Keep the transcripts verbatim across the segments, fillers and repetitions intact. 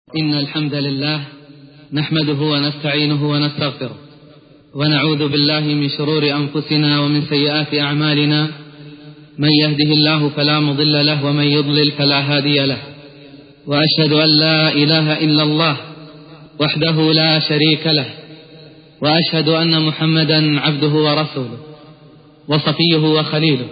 إن الحمد لله نحمده ونستعينه ونستغفره ونعوذ بالله من شرور أنفسنا ومن سيئات أعمالنا، من يهده الله فلا مضل له ومن يضلل فلا هادي له، وأشهد أن لا إله إلا الله وحده لا شريك له، وأشهد أن محمدا عبده ورسوله وصفيه وخليله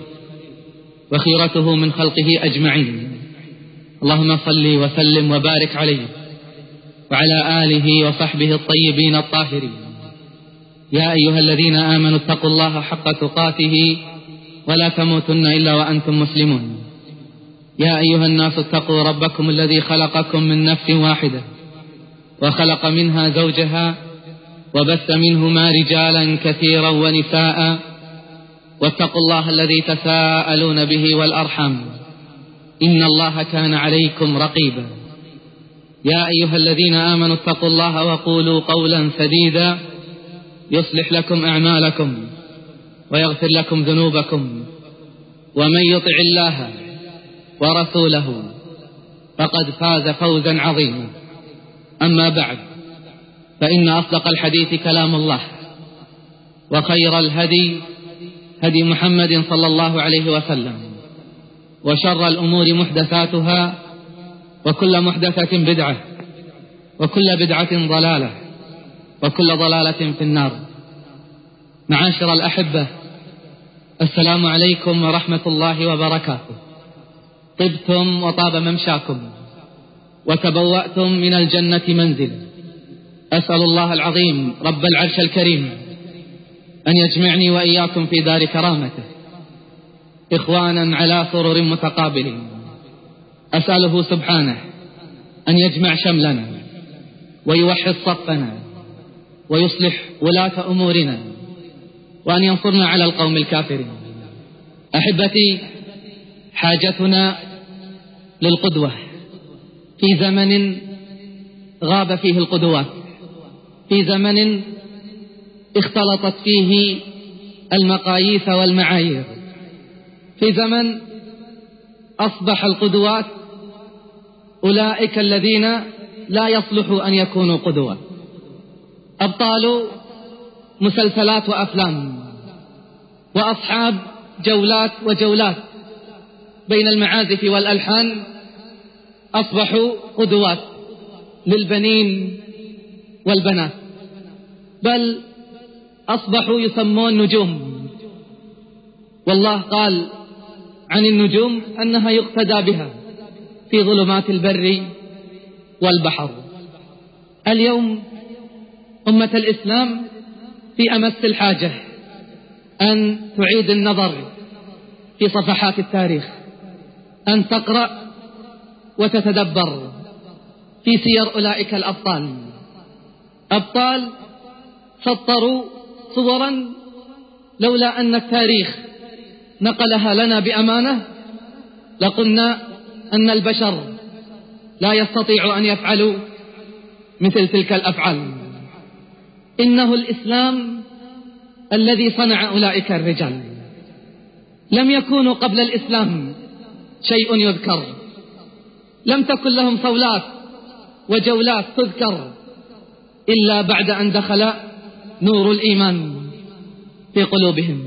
وخيرته من خلقه أجمعين. اللهم صل وسلم وبارك عليه وعلى آله وصحبه الطيبين الطاهرين. يا أيها الذين آمنوا اتقوا الله حق تقاته ولا تموتن إلا وأنتم مسلمون. يا أيها الناس اتقوا ربكم الذي خلقكم من نفس واحدة وخلق منها زوجها وبث منهما رجالا كثيرا ونساء، واتقوا الله الذي تساءلون به والأرحام إن الله كان عليكم رقيبا. يا أيها الذين آمنوا اتقوا الله وقولوا قولا سديدا يصلح لكم أعمالكم ويغفر لكم ذنوبكم، ومن يطع الله ورسوله فقد فاز فوزا عظيما. أما بعد، فإن أصدق الحديث كلام الله، وخير الهدي هدي محمد صلى الله عليه وسلم، وشر الأمور محدثاتها، وكل محدثة بدعة، وكل بدعة ضلالة، وكل ضلالة في النار. معاشر الأحبة، السلام عليكم ورحمة الله وبركاته. طبتم وطاب ممشاكم وتبوأتم من الجنة منزل. أسأل الله العظيم رب العرش الكريم أن يجمعني وإياكم في دار كرامته إخوانا على سرر متقابلين. أسأله سبحانه أن يجمع شملنا ويوحد صفنا ويصلح ولاة أمورنا، وأن ينصرنا على القوم الكافرين. أحبتي، حاجتنا للقدوة في زمن غاب فيه القدوات، في زمن اختلطت فيه المقاييس والمعايير، في زمن أصبح القدوات أولئك الذين لا يصلحوا أن يكونوا قدوة، أبطال مسلسلات وأفلام، وأصحاب جولات وجولات بين المعازف والألحان أصبحوا قدوات للبنين والبنات، بل أصبحوا يسمون نجوم. والله قال عن النجوم أنها يقتدى بها في ظلمات البر والبحر. اليوم أمة الإسلام في أمس الحاجة أن تعيد النظر في صفحات التاريخ، أن تقرأ وتتدبر في سير أولئك الأبطال، أبطال سطروا صورا لولا أن التاريخ نقلها لنا بأمانة لقلنا أن البشر لا يستطيع أن يفعلوا مثل تلك الأفعال. إنه الإسلام الذي صنع أولئك الرجال. لم يكونوا قبل الإسلام شيء يذكر، لم تكن لهم صولات وجولات تذكر إلا بعد أن دخل نور الإيمان في قلوبهم.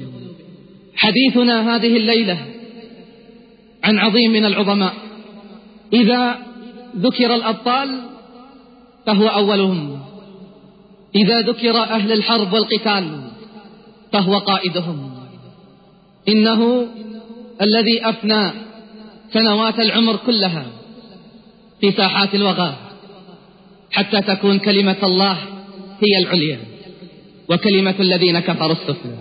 حديثنا هذه الليلة عن عظيم من العظماء. إذا ذكر الأبطال فهو أولهم، إذا ذكر أهل الحرب والقتال فهو قائدهم. إنه الذي أفنى سنوات العمر كلها في ساحات الوغى حتى تكون كلمة الله هي العليا وكلمة الذين كفروا السفلى.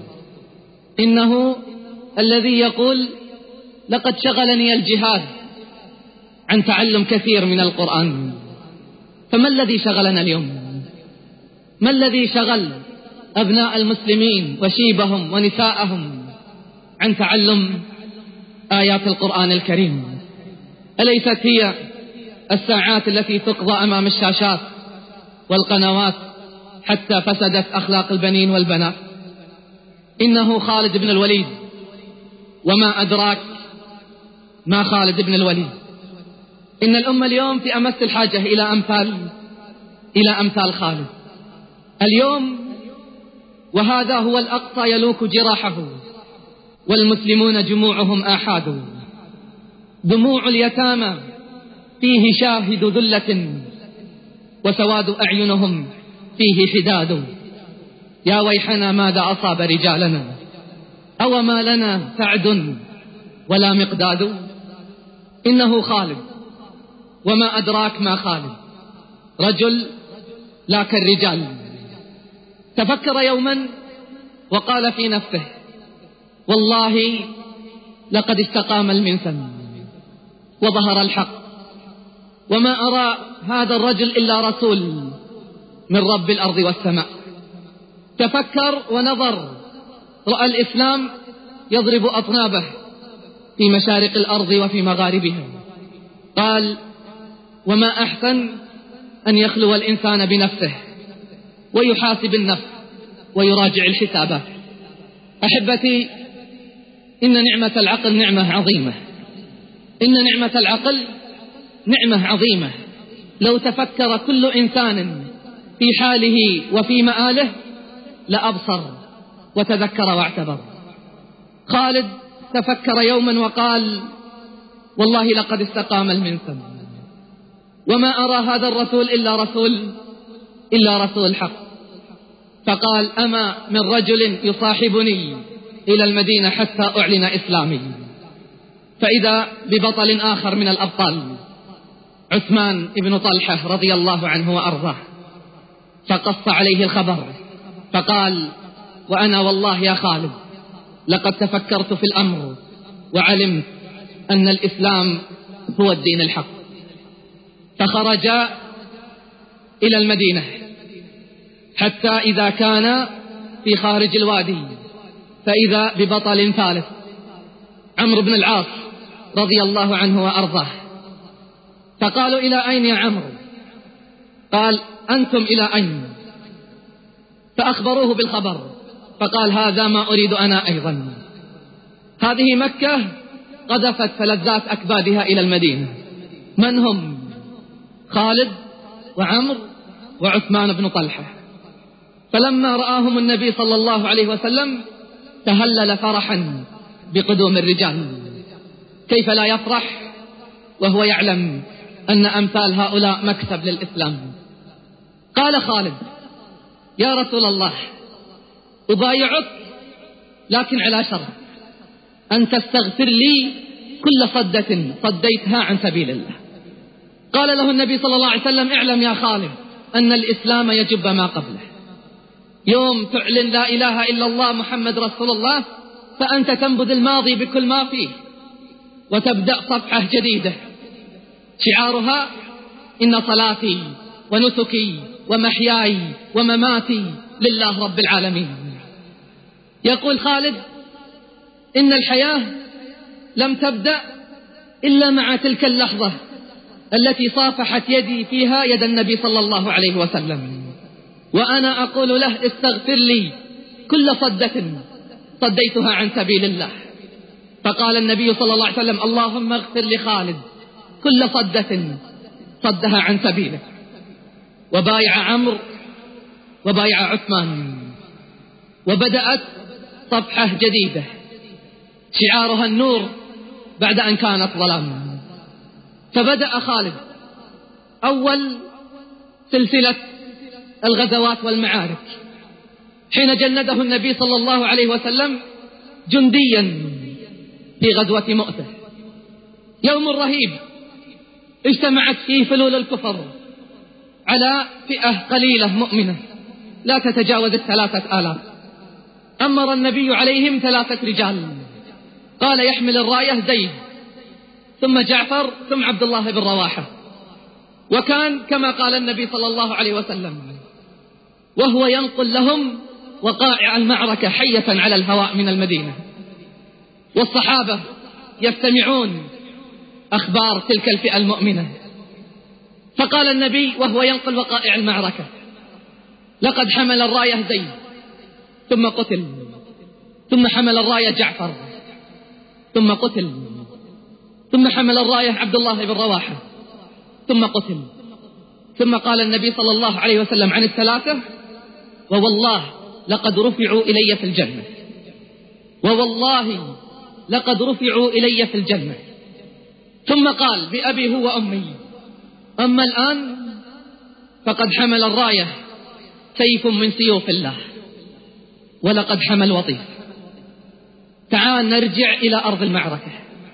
إنه الذي يقول لقد شغلني الجهاد عن تعلم كثير من القرآن. فما الذي شغلنا اليوم؟ ما الذي شغل أبناء المسلمين وشيبهم ونساءهم عن تعلم آيات القرآن الكريم؟ أليست هي الساعات التي تقضى أمام الشاشات والقنوات حتى فسدت أخلاق البنين والبنات؟ إنه خالد بن الوليد، وما أدراك ما خالد بن الوليد. إن الأمة اليوم في أمس الحاجة إلى أمثال إلى أمثال خالد. اليوم وهذا هو الأقصى يلوك جراحه، والمسلمون جموعهم آحاد. دموع اليتامى فيه شاهد ذلة، وسواد أعينهم فيه حداد. يا ويحنا ماذا أصاب رجالنا، أو ما لنا سعد ولا مقداد. إنه خالد، وما أدراك ما خالد، رجل لا كالرجال. تفكر يوما وقال في نفسه: والله لقد استقام المنسم وظهر الحق، وما أرى هذا الرجل إلا رسول من رب الأرض والسماء. تفكر ونظر، رأى الإسلام يضرب أطنابه في مشارق الأرض وفي مغاربها. قال: وما أحسن أن يخلو الإنسان بنفسه ويحاسب النفس ويراجع الحسابات. أحبتي، إن نعمة العقل نعمة عظيمة، إن نعمة العقل نعمة عظيمة. لو تفكر كل إنسان في حاله وفي مآله لأبصر وتذكر واعتبر. خالد تفكر يوما وقال: والله لقد استقام المنسم، وما أرى هذا الرسول إلا رسول إلا رسول حق. فقال: أما من رجل يصاحبني إلى المدينة حتى أعلن إسلامي. فإذا ببطل آخر من الأبطال، عثمان بن طلحة رضي الله عنه وأرضاه، فقص عليه الخبر فقال: وأنا والله يا خالد لقد تفكرت في الأمر وعلمت أن الإسلام هو الدين الحق. فخرج إلى المدينة حتى إذا كان في خارج الوادي، فإذا ببطل ثالث، عمرو بن العاص رضي الله عنه وأرضاه. فقالوا: إلى أين يا عمرو؟ قال: أنتم إلى أين؟ فأخبروه بالخبر، فقال: هذا ما أريد أنا أيضا. هذه مكة قذفت فلذات أكبادها إلى المدينة. من هم؟ خالد وعمر وعثمان بن طلحة. فلما رآهم النبي صلى الله عليه وسلم تهلل فرحا بقدوم الرجال. كيف لا يفرح وهو يعلم أن أمثال هؤلاء مكسب للإسلام؟ قال خالد: يا رسول الله، أبايعك لكن على شرط، أن تستغفر لي كل صدة صديتها عن سبيل الله. قال له النبي صلى الله عليه وسلم: اعلم يا خالد أن الإسلام يجب ما قبله. يوم تعلن لا إله إلا الله محمد رسول الله، فأنت تنبذ الماضي بكل ما فيه وتبدأ صفحة جديدة شعارها: إن صلاتي ونسكي ومحياي ومماتي لله رب العالمين. يقول خالد: إن الحياة لم تبدأ إلا مع تلك اللحظة التي صافحت يدي فيها يد النبي صلى الله عليه وسلم، وأنا أقول له: استغفر لي كل صدة صديتها عن سبيل الله. فقال النبي صلى الله عليه وسلم: اللهم اغفر لخالد كل صدة صدها عن سبيلك. وبايع عمرو وبايع عثمان، وبدأت صفحة جديدة شعارها النور بعد أن كانت ظلام. فبدأ خالد أول سلسلة الغزوات والمعارك حين جنده النبي صلى الله عليه وسلم جنديا في غزوة مؤتة. يوم رهيب اجتمعت فيه فلول الكفر على فئة قليلة مؤمنة لا تتجاوز الثلاثة آلاف. أمر النبي عليهم ثلاثة رجال، قال: يحمل الراية زيد، ثم جعفر، ثم عبد الله بن رواحة. وكان كما قال النبي صلى الله عليه وسلم وهو ينقل لهم وقائع المعركة حية على الهواء من المدينة، والصحابة يستمعون أخبار تلك الفئة المؤمنة. فقال النبي وهو ينقل وقائع المعركة: لقد حمل الراية زيد ثم قتل، ثم حمل الراية جعفر ثم قتل، ثم حمل الراية عبد الله بن رواحة ثم قتل. ثم قال النبي صلى الله عليه وسلم عن الثلاثة: ووالله لقد رفعوا إلي في الجنة، ووالله لقد رفعوا إلي في الجنة. ثم قال: بأبي هو وأمي، أما الآن فقد حمل الراية سيف من سيوف الله، ولقد حمل وطيس. تعال نرجع إلى أرض المعركة.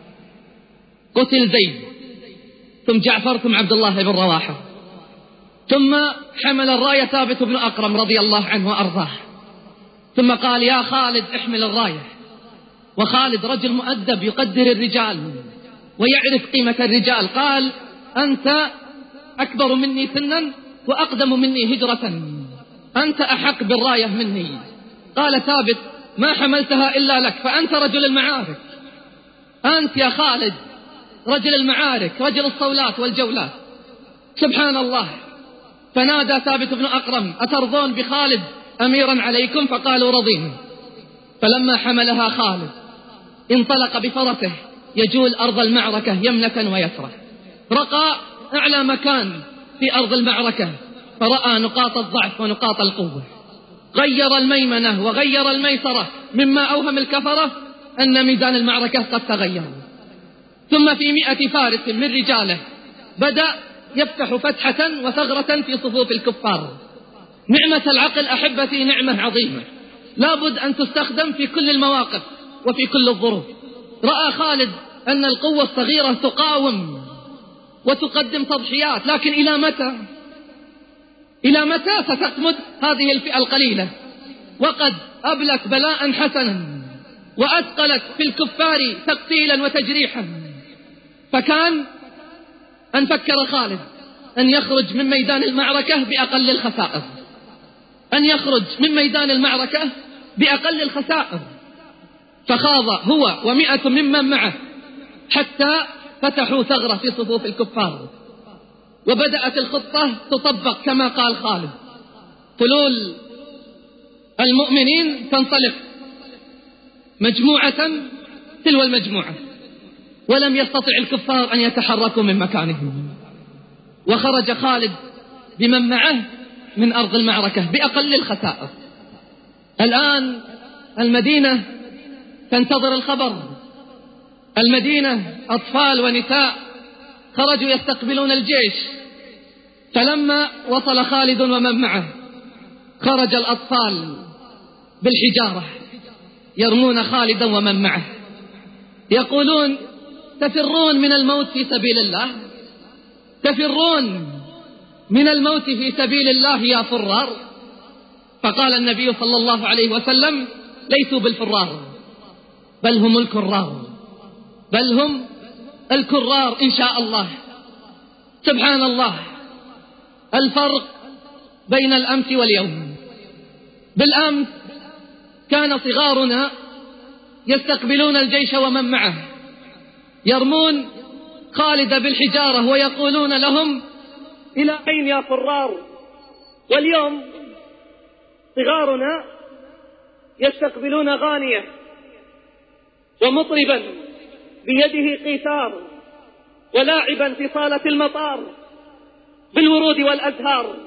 قتل زيد، ثم جعفر، ثم عبد الله بن رواحة، ثم حمل الراية ثابت بن أقرم رضي الله عنه وأرضاه. ثم قال: يا خالد احمل الراية. وخالد رجل مؤدب يقدر الرجال ويعرف قيمة الرجال. قال: أنت أكبر مني سنا وأقدم مني هجرة، أنت أحق بالراية مني. قال ثابت: ما حملتها إلا لك، فأنت رجل المعارك، أنت يا خالد رجل المعارك، رجل الصولات والجولات. سبحان الله. فنادى ثابت بن أقرم: أترضون بخالد أميرا عليكم؟ فقالوا: رضينا. فلما حملها خالد انطلق بفرسه يجول أرض المعركة يمنة ويسرة، رقى أعلى مكان في أرض المعركة، فرأى نقاط الضعف ونقاط القوة، غير الميمنة وغير الميسرة، مما أوهم الكفرة أن ميدان المعركة قد تغير. ثم في مئة فارس من رجاله بدأ يفتح فتحة وثغرة في صفوف الكفار. نعمة العقل أحبتي نعمة عظيمة، لابد أن تستخدم في كل المواقف وفي كل الظروف. رأى خالد أن القوة الصغيرة تقاوم وتقدم تضحيات، لكن إلى متى؟ إلى متى ستقمد هذه الفئة القليلة وقد أبلت بلاء حسنا وأثقلت في الكفار تقتيلا وتجريحا؟ فكان أن فكر خالد أن يخرج من ميدان المعركة بأقل الخسائر، أن يخرج من ميدان المعركة بأقل الخسائر. فخاض هو ومئة ممن معه حتى فتحوا ثغرة في صفوف الكفار، وبدأت الخطة تطبق كما قال خالد. فلول المؤمنين تنطلق مجموعة تلو المجموعة، ولم يستطع الكفار أن يتحركوا من مكانهم، وخرج خالد بمن معه من أرض المعركة بأقل الخسائر. الآن المدينة تنتظر الخبر، المدينة أطفال ونساء خرجوا يستقبلون الجيش. فلما وصل خالد ومن معه خرج الأطفال بالحجارة يرمون خالدا ومن معه، يقولون: تفرون من الموت في سبيل الله، تفرون من الموت في سبيل الله يا فرار. فقال النبي صلى الله عليه وسلم: ليسوا بالفرار، بل هم الكرار، بل هم الكرار إن شاء الله. سبحان الله، الفرق بين الأمس واليوم. بالأمس كان صغارنا يستقبلون الجيش ومن معه، يرمون خالد بالحجارة ويقولون لهم: إلى أين يا فرار؟ واليوم صغارنا يستقبلون غانية ومطربا بيده قيثار ولاعبا في صالة المطار بالورود والأزهار.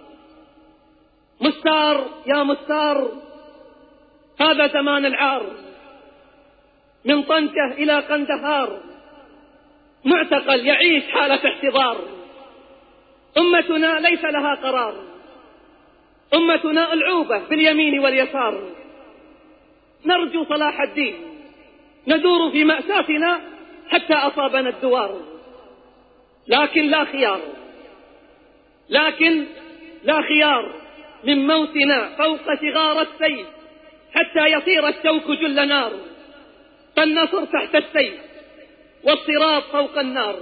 مستار يا مستار، هذا زمان العار، من طنجة إلى قندهار معتقل يعيش حالة احتضار. أمتنا ليس لها قرار، أمتنا ألعوبة باليمين واليسار. نرجو صلاح الدين، ندور في مأساتنا حتى أصابنا الدوار، لكن لا خيار، لكن لا خيار من موتنا فوق صغار السيف حتى يصير الشوك جل نار. فالنصر تحت السيف والصراط فوق النار.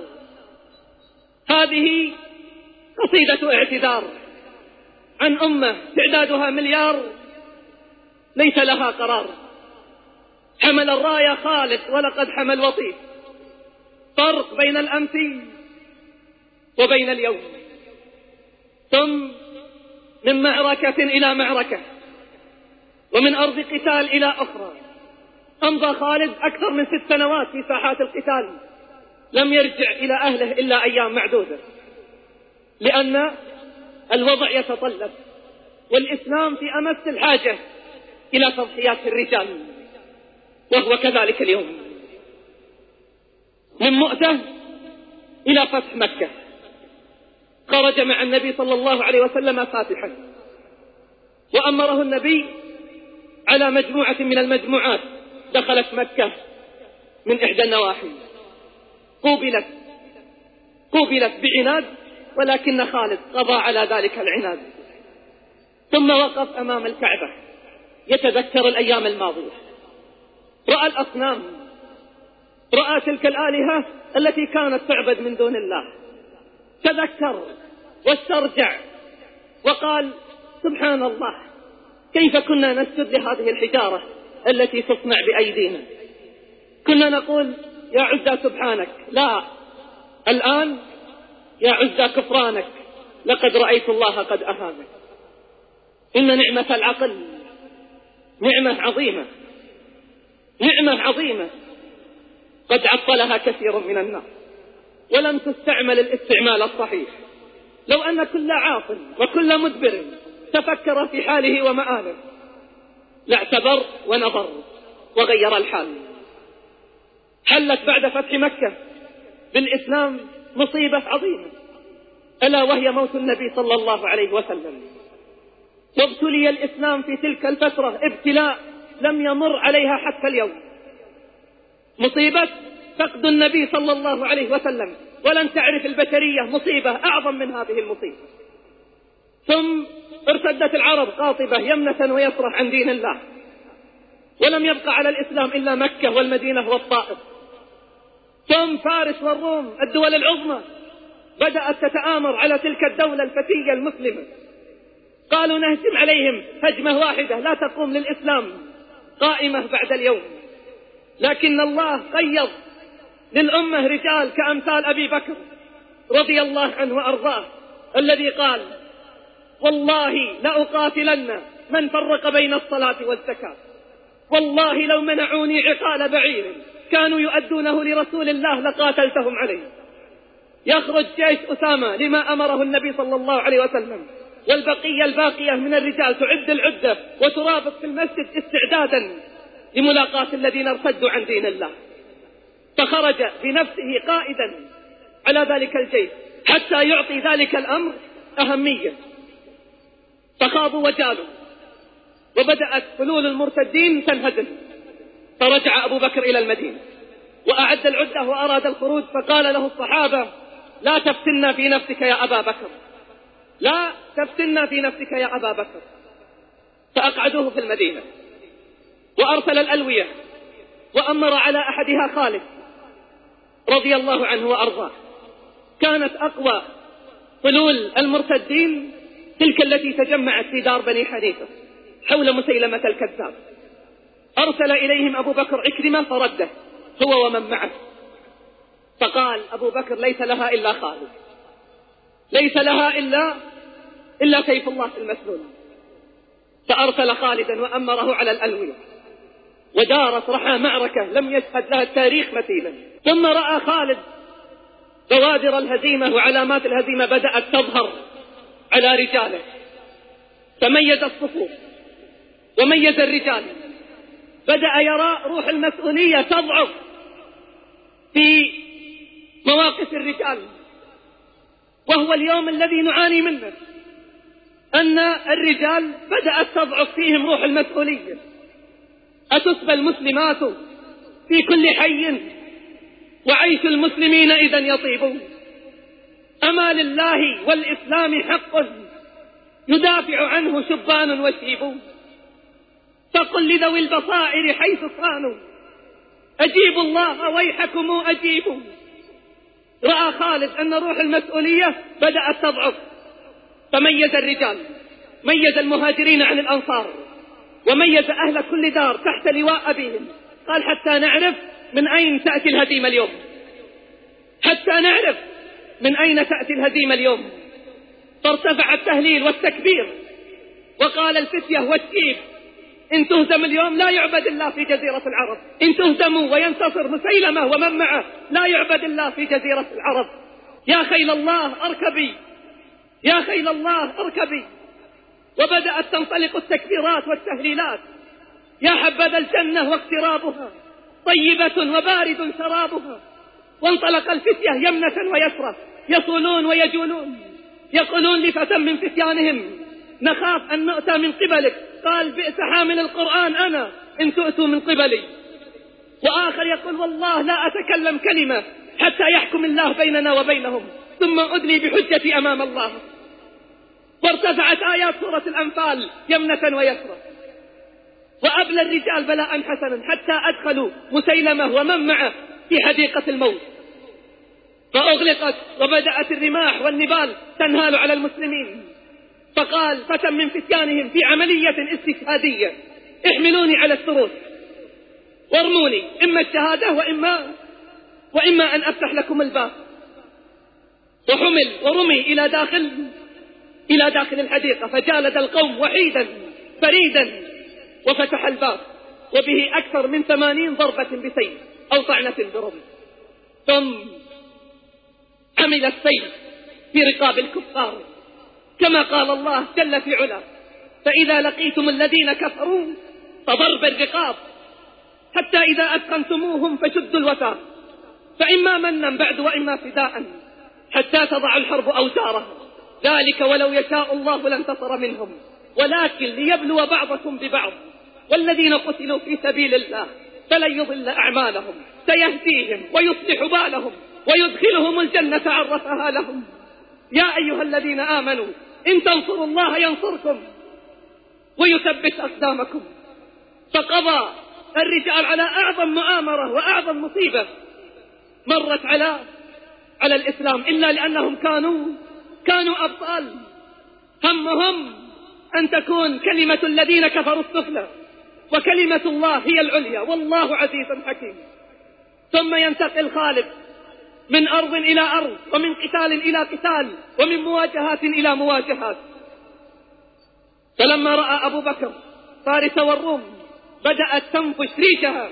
هذه قصيدة اعتذار عن أمة تعدادها مليار ليس لها قرار. حمل الراية خالد ولقد حمل وطيس. فرق بين الأمس وبين اليوم. ثم من معركة إلى معركة ومن أرض قتال إلى أخرى. أمضى خالد أكثر من ست سنوات في ساحات القتال، لم يرجع إلى أهله إلا أيام معدودة. لأن الوضع يتطلب، والإسلام في أمس الحاجة إلى تضحيات الرجال، وهو كذلك اليوم. من مؤتة إلى فتح مكة خرج مع النبي صلى الله عليه وسلم فاتحا، وأمره النبي على مجموعة من المجموعات دخلت مكة من إحدى النواحي، قوبلت قوبلت بعناد، ولكن خالد قضى على ذلك العناد، ثم وقف أمام الكعبة يتذكر الأيام الماضية، رأى الأصنام، رأى تلك الآلهة التي كانت تعبد من دون الله، تذكر واسترجع وقال سبحان الله، كيف كنا نسجد لهذه الحجارة التي تصنع بأيدينا؟ كنا نقول يا عزى سبحانك، لا، الآن يا عزى كفرانك، لقد رأيت الله قد أهانك. إن نعمة العقل نعمة عظيمة، نعمة عظيمة قد عطلها كثير من الناس ولم تستعمل الاستعمال الصحيح. لو أن كل عاقل وكل مدبر تفكر في حاله ومآله لاعتبر ونظر وغير الحال. حلت بعد فتح مكة بالإسلام مصيبة عظيمة، ألا وهي موت النبي صلى الله عليه وسلم، وابتلي الإسلام في تلك الفترة ابتلاء لم يمر عليها حتى اليوم، مصيبة فقد النبي صلى الله عليه وسلم، ولن تعرف البشرية مصيبة أعظم من هذه المصيبة. ثم ارتدت العرب قاطبة يمنة ويسرة عن دين الله، ولم يبقى على الإسلام إلا مكة والمدينة والطائف. ثم فارس والروم الدول العظمى بدأت تتآمر على تلك الدولة الفتية المسلمة، قالوا نهجم عليهم هجمة واحدة لا تقوم للإسلام قائمة بعد اليوم. لكن الله قيض للأمة رجال كأمثال أبي بكر رضي الله عنه وأرضاه، الذي قال والله لأقاتلن من فرق بين الصلاة والزكاة، والله لو منعوني عقال بعير كانوا يؤدونه لرسول الله لقاتلتهم عليه. يخرج جيش أسامة لما أمره النبي صلى الله عليه وسلم، والبقية الباقية من الرجال تعد العدة وترابط في المسجد استعدادا لملاقاة الذين ارتدوا عن دين الله. فخرج بنفسه قائدا على ذلك الجيش حتى يعطي ذلك الأمر أهمية، فخاضوا وجالوا، وبدأت فلول المرتدين تنهدم. فرجع أبو بكر إلى المدينة وأعد العدة وأراد الخروج، فقال له الصحابة لا تفتنا في نفسك يا أبا بكر، لا تفتنا في نفسك يا أبا بكر. فأقعدوه في المدينة وأرسل الألوية وأمر على أحدها خالد رضي الله عنه وأرضاه. كانت أقوى فلول المرتدين تلك التي تجمعت في دار بني حنيفة حول مسيلمة الكذاب. أرسل إليهم أبو بكر عكرمة فرده هو ومن معه، فقال أبو بكر ليس لها إلا خالد، ليس لها إلا إلا سيف الله المسلول. فأرسل خالدا وأمره على الألوية، ودارت رحى معركة لم يشهد لها التاريخ مثيلا. ثم رأى خالد بوادر الهزيمة وعلامات الهزيمة بدأت تظهر على رجاله، فميز الصفوف وميز الرجال، بدأ يرى روح المسؤولية تضعف في مواقف الرجال، وهو اليوم الذي نعاني منه، أن الرجال بدأت تضعف فيهم روح المسؤولية. أتسبى المسلمات في كل حي وعيش المسلمين إذا يطيب، أما لله والإسلام حق يدافع عنه شبان وشيب. فقل لذوي البصائر حيث كانوا أجيبوا الله ويحكم أجيبوا. رأى خالد أن روح المسؤولية بدأت تضعف، فميز الرجال، ميز المهاجرين عن الأنصار، وميز أهل كل دار تحت لواء أبيهم. قال حتى نعرف من أين تأتي الهزيمة اليوم، حتى نعرف من أين تأتي الهزيمة اليوم. فارتفع التهليل والتكبير، وقال الفتية والشيب إن تهزم اليوم لا يعبد الله في جزيرة العرب، إن تهزموا وينتصر مسيلمة ومن معه لا يعبد الله في جزيرة العرب. يا خيل الله أركبي يا خيل الله اركبي. وبدأت تنطلق التكبيرات والتهليلات. يا حبذا الجنة واقترابها، طيبة وبارد شرابها. وانطلق الفتية يمنة ويسرى، يصولون ويجولون، يقولون لفتى من فتيانهم: نخاف أن نؤتى من قبلك. قال: بئس حامل القرآن أنا إن تؤتوا من قبلي. وآخر يقول: والله لا أتكلم كلمة حتى يحكم الله بيننا وبينهم، ثم أدلي بحجتي أمام الله. وارتفعت آيات سورة الأنفال يمنة ويسرى. وأبلى الرجال بلاء حسنا حتى أدخلوا مسيلمة ومن معه في حديقة الموت، فأغلقت وبدأت الرماح والنبال تنهال على المسلمين. فقال فتى من فتيانهم في عملية استشهادية: احملوني على السروج وارموني، إما الشهادة وإما, وإما أن أفتح لكم الباب. وحمل ورمي إلى داخل إلى داخل الحديقة، فجالد القوم وحيدا فريدا وفتح الباب، وبه أكثر من ثمانين ضربة بسيف أو طعنة برمي. ثم عمل السيف في رقاب الكفار كما قال الله جل في علا: فإذا لقيتم الذين كفروا فضرب الرقاب حتى إذا أثخنتموهم فشدوا الوثاق، فإما منا بعد وإما فداء حتى تضع الحرب أوزارها، ذلك ولو يشاء الله لانتصر منهم ولكن ليبلو بعضكم ببعض، والذين قتلوا في سبيل الله فلن يضل أعمالهم، سيهديهم ويصلح بالهم ويدخلهم الجنة عرفها لهم. يا أيها الذين آمنوا إن تنصروا الله ينصركم ويثبت أقدامكم. فقضى الرجال على أعظم مؤامرة وأعظم مصيبة مرت على على الإسلام، إلا لأنهم كانوا كانوا أبطال. همهم أن تكون كلمة الذين كفروا السفلى وكلمة الله هي العليا، والله عزيز حكيم. ثم ينتقل خالد من أرض إلى أرض، ومن قتال إلى قتال، ومن مواجهات إلى مواجهات. فلما رأى أبو بكر فارس والروم بدأت تنفش ريشها،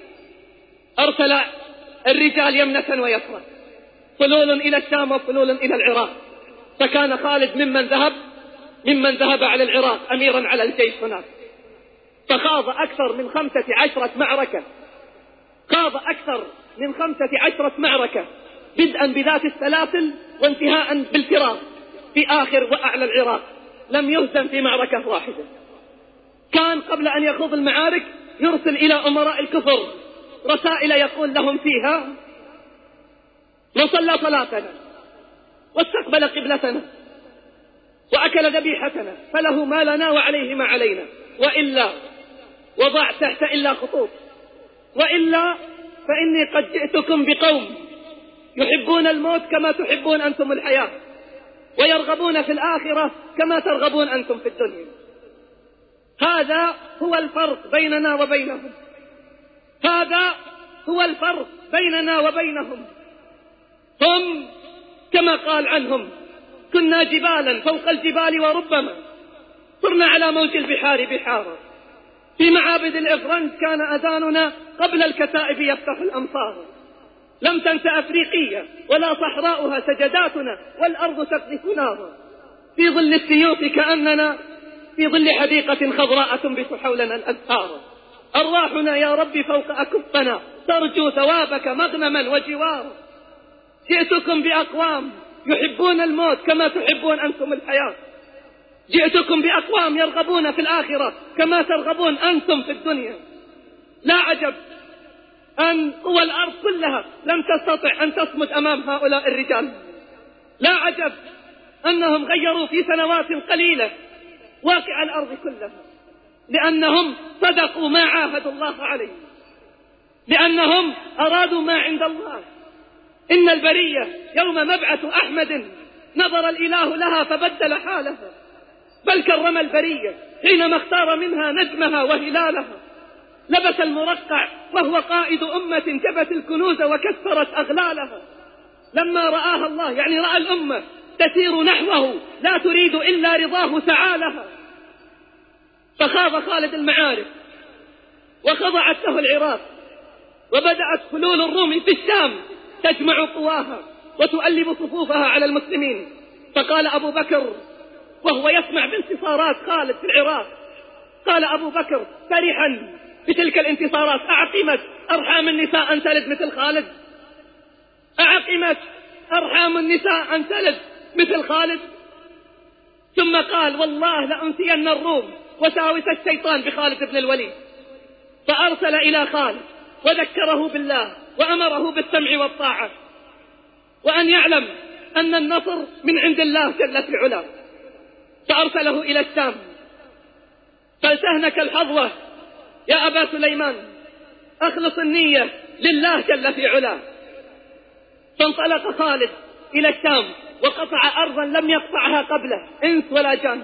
أرسل الرجال يمنة ويسرى، فلول إلى الشام وفلول إلى العراق. فكان خالد ممن ذهب ممن ذهب على العراق أميرا على الجيش هناك، فخاض أكثر من خمسة عشرة معركة خاض أكثر من خمسة عشرة معركة بدءا بذات السلاسل وانتهاء بالفراق في آخر وأعلى العراق. لم يهزم في معركة واحدة. كان قبل أن يخوض المعارك يرسل إلى أمراء الكفر رسائل يقول لهم فيها: من صلى صلاتنا واستقبل قبلتنا وأكل ذبيحتنا فله ما لنا وعليه ما علينا، وإلا وضع تحت إلا خطوط، وإلا فإني قد جئتكم بقوم يحبون الموت كما تحبون أنتم الحياة، ويرغبون في الآخرة كما ترغبون أنتم في الدنيا. هذا هو الفرق بيننا وبينهم هذا هو الفرق بيننا وبينهم هم كما قال عنهم: كنا جبالا فوق الجبال وربما صرنا على موج البحار بحارا. في معابد الإفرنج كان أذاننا قبل الكتائب يفتح الأمصار. لم تنس أفريقية ولا صحراؤها سجداتنا، والأرض تقذف نارا. في ظل السيوف كأننا في ظل حديقة خضراء تنبت حولنا الأزهار. أرواحنا يا رب فوق أكفنا ترجو ثوابك مغنما وجوارا. جئتكم بأقوام يحبون الموت كما تحبون أنتم الحياة. جئتكم بأقوام يرغبون في الآخرة كما ترغبون أنتم في الدنيا. لا عجب أن قوى الأرض كلها لم تستطع أن تصمد أمام هؤلاء الرجال. لا عجب أنهم غيروا في سنوات قليلة واقع الأرض كلها، لأنهم صدقوا ما عاهدوا الله عليه، لأنهم أرادوا ما عند الله. إن البرية يوم مبعث أحمد نظر الإله لها فبدل حالها، بل كرم البرية حينما اختار منها نجمها وهلالها. لبس المرقع وهو قائد أمة جبت الكنوز وكسرت أغلالها. لما رآها الله يعني رأى الأمة تسير نحوه لا تريد إلا رضاه تعالها، فخاض خالد المعارك وخضعت له العراق، وبدأت فلول الروم في الشام تجمع قواها وتؤلب صفوفها على المسلمين. فقال أبو بكر وهو يسمع بانتصارات خالد في العراق، قال أبو بكر فرحا بتلك الانتصارات: أعقمت أرحام النساء أن تلد مثل خالد؟ أعقمت أرحام النساء أن تلد مثل خالد؟ ثم قال: والله لأنسين الروم وساوس الشيطان بخالد بن الوليد. فأرسل إلى خالد وذكره بالله وأمره بالسمع والطاعة، وأن يعلم أن النصر من عند الله جل في علاه. فأرسله إلى الشام: فلتهنك الحظوة يا أبا سليمان، أخلص النية لله جل في علاه. فانطلق خالد إلى الشام وقطع أرضا لم يقطعها قبله إنس ولا جان،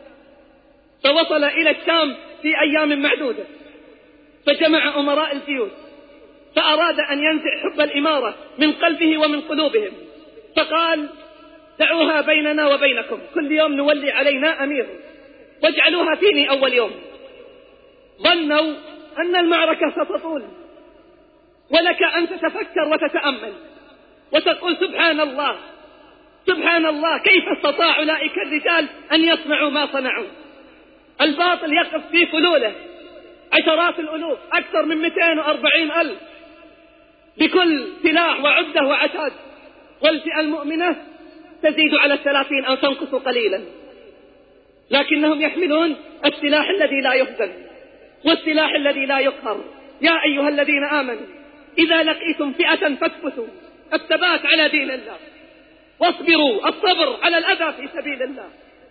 فوصل إلى الشام في أيام معدودة، فجمع أمراء الجيوش، فأراد أن ينزع حب الإمارة من قلبه ومن قلوبهم، فقال: دعوها بيننا وبينكم، كل يوم نولي علينا أمير، واجعلوها فيني أول يوم. ظنوا أن المعركة ستطول، ولك أن تتفكر وتتأمل وتقول: سبحان الله سبحان الله، كيف استطاع أولئك الرجال أن يصنعوا ما صنعوا؟ الباطل يقف في فلوله عشرات الألوف، أكثر من مئتين وأربعين ألف بكل سلاح وعدة وعتاد، والفئة المؤمنة تزيد على الثلاثين أو تنقص قليلا، لكنهم يحملون السلاح الذي لا يهزم والسلاح الذي لا يقهر. يا أيها الذين آمنوا إذا لقيتم فئة فاثبتوا، الثبات على دين الله، واصبروا، الصبر على الأذى في سبيل الله.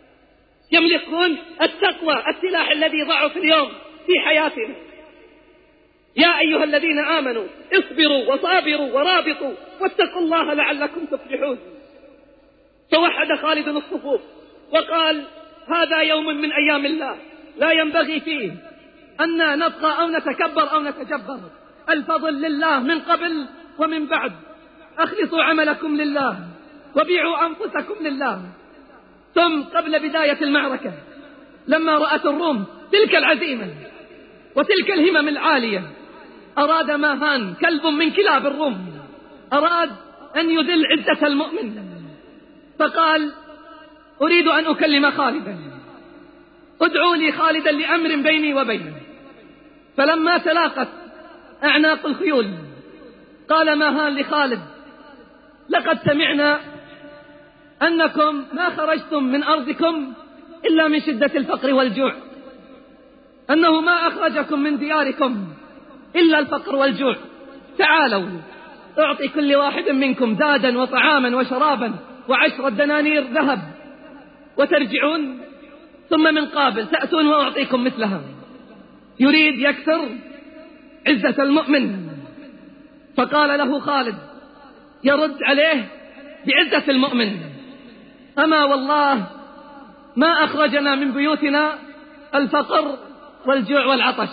يملكون التقوى، السلاح الذي ضعف اليوم في حياتنا. يا أيها الذين آمنوا اصبروا وصابروا ورابطوا واتقوا الله لعلكم تفلحون. توحد خالد الصفوف وقال: هذا يوم من أيام الله لا ينبغي فيه أن نطغى أو نتكبر أو نتجبر، الفضل لله من قبل ومن بعد، أخلصوا عملكم لله وبيعوا أنفسكم لله. ثم قبل بداية المعركة لما رأت الروم تلك العزيمة وتلك الهمم العالية، أراد ماهان كلب من كلاب الروم، أراد أن يذل عزة المؤمن، فقال: أريد أن أكلم خالدا، ادعوا لي خالدا لأمر بيني وبينه. فلما تلاقت أعناق الخيول قال ماهان لخالد: لقد سمعنا أنكم ما خرجتم من أرضكم إلا من شدة الفقر والجوع، أنه ما أخرجكم من دياركم إلا الفقر والجوع، تعالوا أعطي كل واحد منكم زادا وطعاما وشرابا وعشرة دنانير ذهب وترجعون، ثم من قابل تأتون وأعطيكم مثلها. يريد يكسر عزة المؤمن. فقال له خالد يرد عليه بعزة المؤمن: أما والله ما أخرجنا من بيوتنا الفقر والجوع والعطش،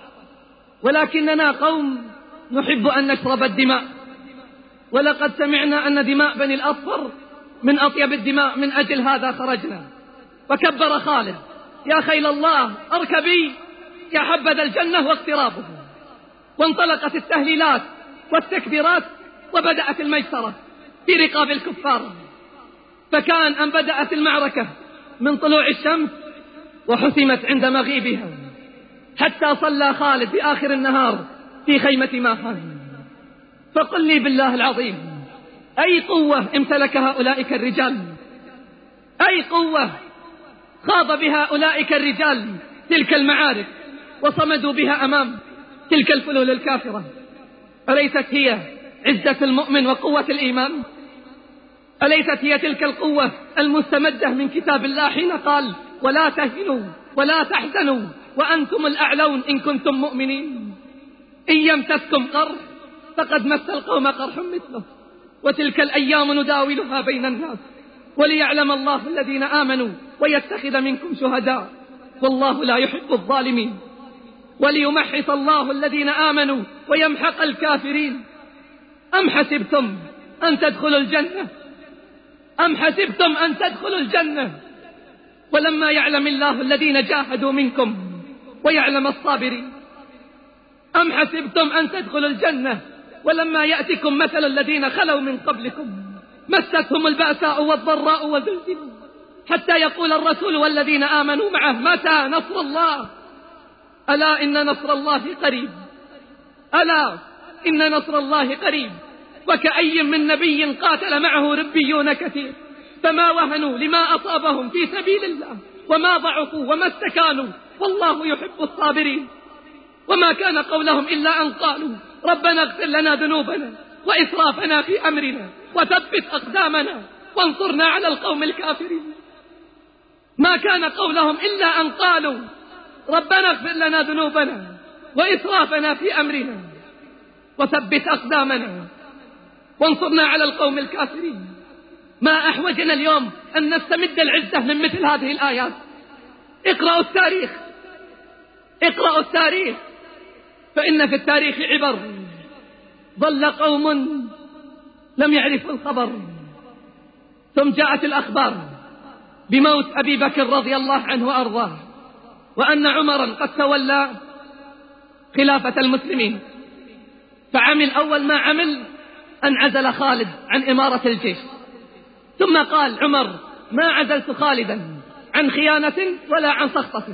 ولكننا قوم نحب أن نشرب الدماء، ولقد سمعنا أن دماء بني الأصفر من أطيب الدماء، من أجل هذا خرجنا. فكبر خالد: يا خيل الله أركبي يا حبذا الجنة واقترابه. وانطلقت التهليلات والتكبيرات وبدأت الميسرة في رقاب الكفار، فكان أن بدأت المعركة من طلوع الشمس وحسمت عند مغيبها، حتى صلى خالد في آخر النهار في خيمة ماهان. فقل لي بالله العظيم، أي قوة امتلكها أولئك الرجال؟ أي قوة خاض بها أولئك الرجال تلك المعارك وصمدوا بها أمام تلك الفلول الكافرة؟ أليست هي عزة المؤمن وقوة الإيمان؟ أليست هي تلك القوة المستمدة من كتاب الله حين قال: ولا تهنوا ولا تحزنوا وأنتم الأعلون إن كنتم مؤمنين؟ إن يمسسكم قرح فقد مس القوم قرح مثله، وتلك الأيام نداولها بين الناس وليعلم الله الذين آمنوا ويتخذ منكم شهداء والله لا يحب الظالمين، وليمحص الله الذين آمنوا ويمحق الكافرين. أم حسبتم أن تدخلوا الجنة أم حسبتم أن تدخلوا الجنة ولما يعلم الله الذين جاهدوا منكم ويعلم الصابرين؟ أم حسبتم أن تدخلوا الجنة ولما يأتكم مثل الذين خلوا من قبلكم مستهم البأساء والضراء وزلزلوا حتى يقول الرسول والذين آمنوا معه متى نصر الله؟ ألا إن نصر الله قريب، ألا إن نصر الله قريب. وكأي من نبي قاتل معه ربيون كثير فما وهنوا لما أصابهم في سبيل الله وما ضعفوا وما استكانوا والله يحب الصابرين. وما كان قولهم إلا أن قالوا ربنا اغفر لنا ذنوبنا وإسرافنا في أمرنا وثبت أقدامنا وانصرنا على القوم الكافرين. ما كان قولهم إلا أن قالوا ربنا اغفر لنا ذنوبنا وإسرافنا في أمرنا وثبت أقدامنا وانصرنا على القوم الكافرين. ما أحوجنا اليوم أن نستمد العزة من مثل هذه الآيات. اقرأوا التاريخ، اقرأوا التاريخ، فإن في التاريخ عبر. ظل قوم لم يعرفوا الخبر ثم جاءت الأخبار بموت أبي بكر رضي الله عنه وأرضاه، وأن عمرا قد تولى خلافة المسلمين، فعمل أول ما عمل أن عزل خالد عن إمارة الجيش، ثم قال عمر ما عزلت خالدا عن خيانة ولا عن سخطة،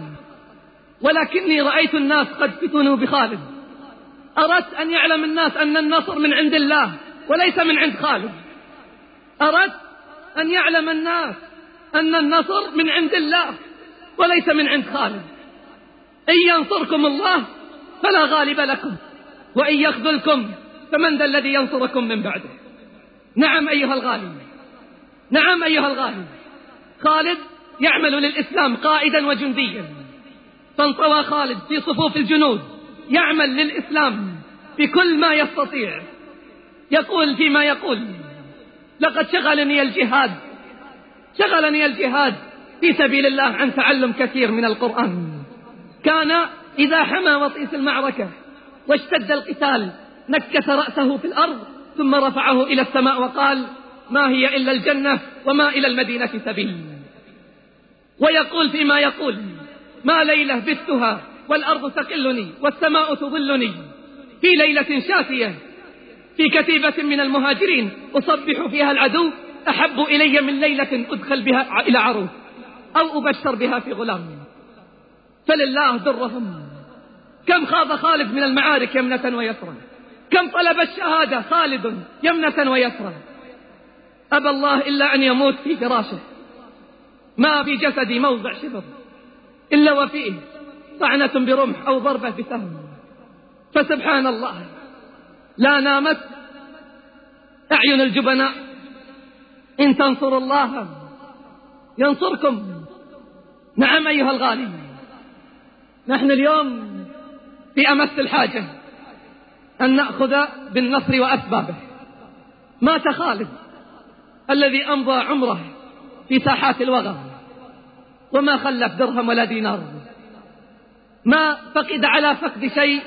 ولكني رأيت الناس قد فتنوا بخالد. أردت أن يعلم الناس أن النصر من عند الله وليس من عند خالد. أردت أن يعلم الناس أن النصر من عند الله وليس من عند خالد. إن ينصركم الله فلا غالب لكم وإن يخذلكم فمن ذا الذي ينصركم من بعده. نعم أيها الغالي، نعم أيها الغالي، خالد يعمل للإسلام قائدا وجنديا، فانطوى خالد في صفوف الجنود يعمل للإسلام بكل ما يستطيع. يقول فيما يقول لقد شغلني الجهاد، شغلني الجهاد في سبيل الله عن تعلم كثير من القرآن. كان إذا حمى وطيس المعركة واشتد القتال نكس رأسه في الأرض ثم رفعه إلى السماء وقال ما هي إلا الجنة وما إلى المدينة سبيل. ويقول فيما يقول ما ليلة بثها والأرض تقلني والسماء تظلني في ليلة شاتية في كتيبة من المهاجرين أصبح فيها العدو أحب إلي من ليلة أدخل بها إلى عروس أو أبشر بها في غلام. فلله درهم. كم خاض خالد من المعارك يمنة ويسرا، كم طلب الشهادة خالد يمنة ويسرا، أبى الله إلا أن يموت في فراشه. ما في جسدي موضع شبر إلا وفيه طعنة برمح أو ضربة بسهم. فسبحان الله لا نامت أعين الجبناء. إن تنصروا الله ينصركم. نعم أيها الغالي، نحن اليوم في أمس الحاجة أن نأخذ بالنصر وأسبابه. مات خالد الذي أمضى عمره في ساحات الوغى وما خلف درهم ولا دينار، ما فقد على فقد شيء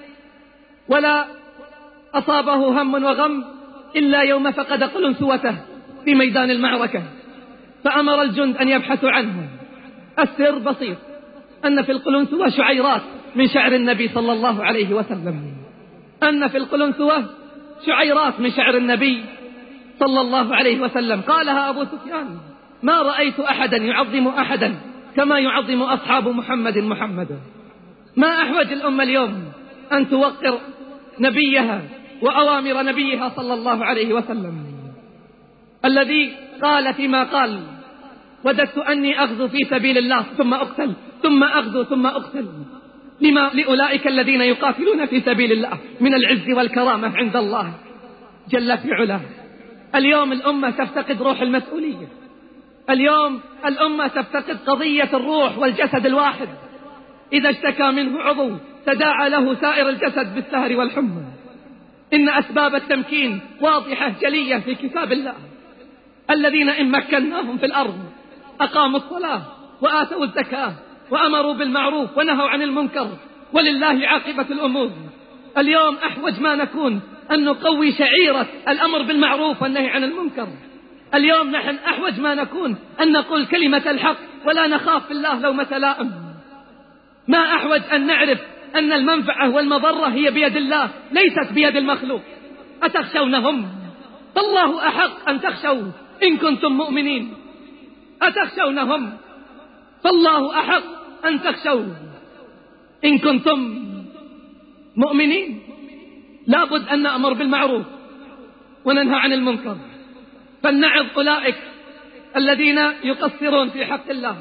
ولا أصابه هم وغم إلا يوم فقد قلنسوته في ميدان المعركة، فأمر الجند أن يبحثوا عنه. السر بسيط، أن في القلنسوة شعيرات من شعر النبي صلى الله عليه وسلم، أن في القلنسوة شعيرات من شعر النبي صلى الله عليه وسلم. قالها أبو سفيان ما رأيت أحدا يعظم أحدا كما يعظم أصحاب محمد محمدا. ما أحوج الأمة اليوم أن توقر نبيها وأوامر نبيها صلى الله عليه وسلم، الذي قال فيما قال وددت أني أغزو في سبيل الله ثم أقتل ثم أغزو ثم أقتل، لما لأولئك الذين يقاتلون في سبيل الله من العز والكرامة عند الله جل في علاه. اليوم الأمة تفتقد روح المسؤولية، اليوم الأمة تفتقد قضية الروح والجسد الواحد. إذا اشتكى منه عضو تداعى له سائر الجسد بالسهر والحمى. إن أسباب التمكين واضحة جلية في كتاب الله. الذين إن مكناهم في الأرض أقاموا الصلاة وآتوا الزكاة وأمروا بالمعروف ونهوا عن المنكر ولله عاقبة الأمور. اليوم أحوج ما نكون أن نقوي شعيرة الأمر بالمعروف والنهي عن المنكر. اليوم نحن أحوج ما نكون أن نقول كلمة الحق ولا نخاف في الله لومة لائم. ما أحوج أن نعرف أن المنفعة والمضرة هي بيد الله ليست بيد المخلوق. أتخشونهم فالله أحق أن تخشوا إن كنتم مؤمنين. أتخشونهم؟ فالله أحق أن تخشوا إن كنتم مؤمنين. لابد أن نأمر بالمعروف وننهى عن المنكر، فلنعظ أولئك الذين يقصرون في حق الله،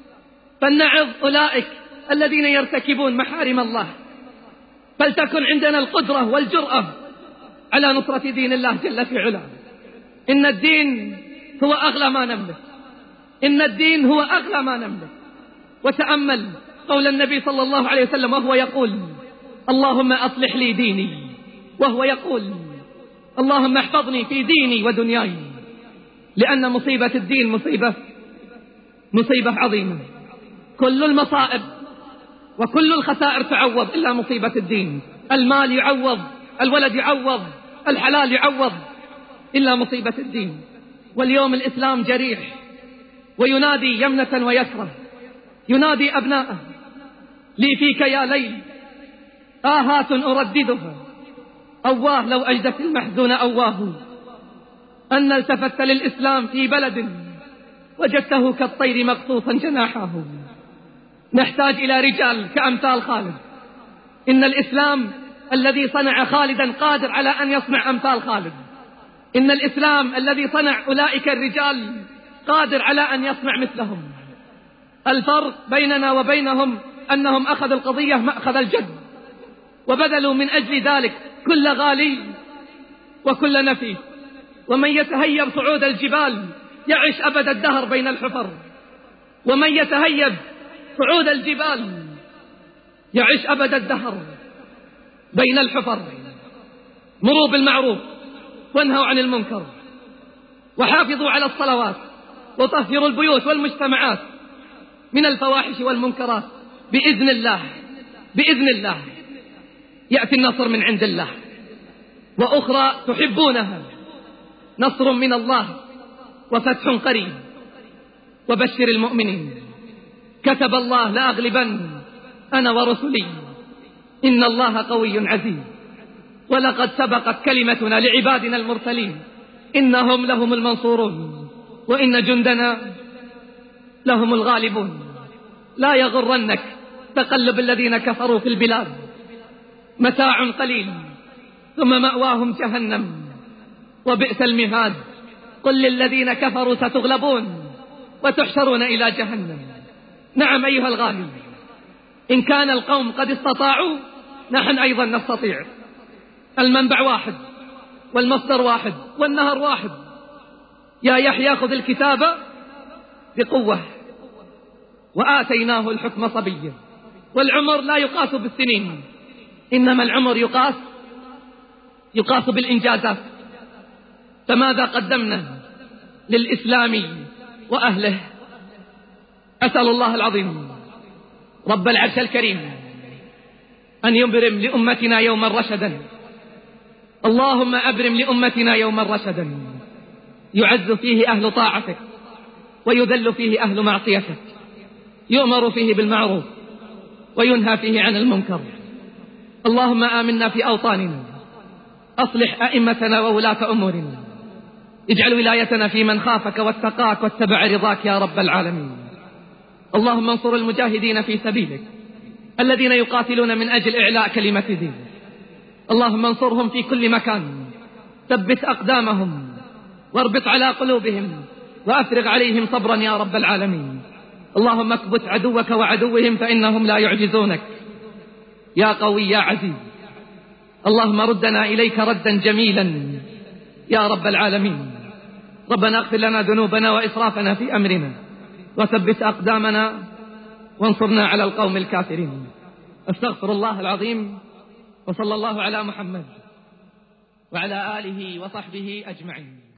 فلنعظ أولئك الذين يرتكبون محارم الله، فلتكن عندنا القدرة والجرأة على نصرة دين الله جل في علاه. إن الدين هو أغلى ما نملك، إن الدين هو أغلى ما نملك. وتأمل قول النبي صلى الله عليه وسلم وهو يقول: اللهم أصلح لي ديني، وهو يقول: اللهم احفظني في ديني ودنياي. لأن مصيبة الدين مصيبة مصيبة عظيمة. كل المصائب وكل الخسائر تعوض إلا مصيبة الدين. المال يعوض، الولد يعوض، الحلال يعوض، إلا مصيبة الدين. واليوم الإسلام جريح وينادي يمنة ويسرة، ينادي أبناءه: لي فيك يا ليل آهات أرددها، أواه لو أجدت المحزون أواه، أن التفت للإسلام في بلد وجدته كالطير مقصوصا جناحاه. نحتاج إلى رجال كأمثال خالد. إن الإسلام الذي صنع خالدا قادر على أن يصنع أمثال خالد. إن الإسلام الذي صنع أولئك الرجال قادر على أن يصنع مثلهم. الفرق بيننا وبينهم أنهم أخذوا القضية مأخذ الجد، وبذلوا من أجل ذلك كل غالي وكل نفيس. ومن يتهيب صعود الجبال يعيش أبد الدهر بين الحفر، ومن يتهيب صعود الجبال يعيش أبد الدهر بين الحفر. مروا بالمعروف وانهوا عن المنكر، وحافظوا على الصلوات، وطهروا البيوت والمجتمعات من الفواحش والمنكرات. بإذن الله بإذن الله يأتي النصر من عند الله. وأخرى تحبونها: نصر من الله وفتح قريب وبشر المؤمنين. كتب الله لأغلبن أنا ورسلي إن الله قوي عزيز. ولقد سبقت كلمتنا لعبادنا المرسلين إنهم لهم المنصورون وإن جندنا لهم الغالبون. لا يغرنك تقلب الذين كفروا في البلاد، متاع قليل ثم مأواهم جهنم وبئس المهاد. قل للذين كفروا ستغلبون وتحشرون إلى جهنم. نعم أيها الغالي، إن كان القوم قد استطاعوا نحن أيضا نستطيع. المنبع واحد والمصدر واحد والنهر واحد. يا يحيى خذ الكتاب بقوة وآتيناه الحكم صبيا. والعمر لا يقاس بالسنين، إنما العمر يقاس يقاس بالإنجازات. فماذا قدمنا للإسلام وأهله؟ أسأل الله العظيم رب العرش الكريم أن يبرم لأمتنا يوما رشدا. اللهم أبرم لأمتنا يوما رشدا يعز فيه أهل طاعتك ويذل فيه أهل معصيتك، يؤمر فيه بالمعروف وينهى فيه عن المنكر. اللهم آمنا في أوطاننا، أصلح أئمتنا وولاة أمورنا، اجعل ولايتنا في من خافك واتقاك واتبع رضاك يا رب العالمين. اللهم انصر المجاهدين في سبيلك الذين يقاتلون من أجل إعلاء كلمة دينك. اللهم انصرهم في كل مكان، ثبت أقدامهم واربط على قلوبهم وأفرغ عليهم صبرا يا رب العالمين. اللهم اكبت عدوك وعدوهم فإنهم لا يعجزونك يا قوي يا عزيز. اللهم ردنا إليك ردا جميلا يا رب العالمين. ربنا اغفر لنا ذنوبنا وإسرافنا في أمرنا وثبت أقدامنا وانصرنا على القوم الكافرين. استغفر الله العظيم، وصلى الله على محمد وعلى آله وصحبه أجمعين.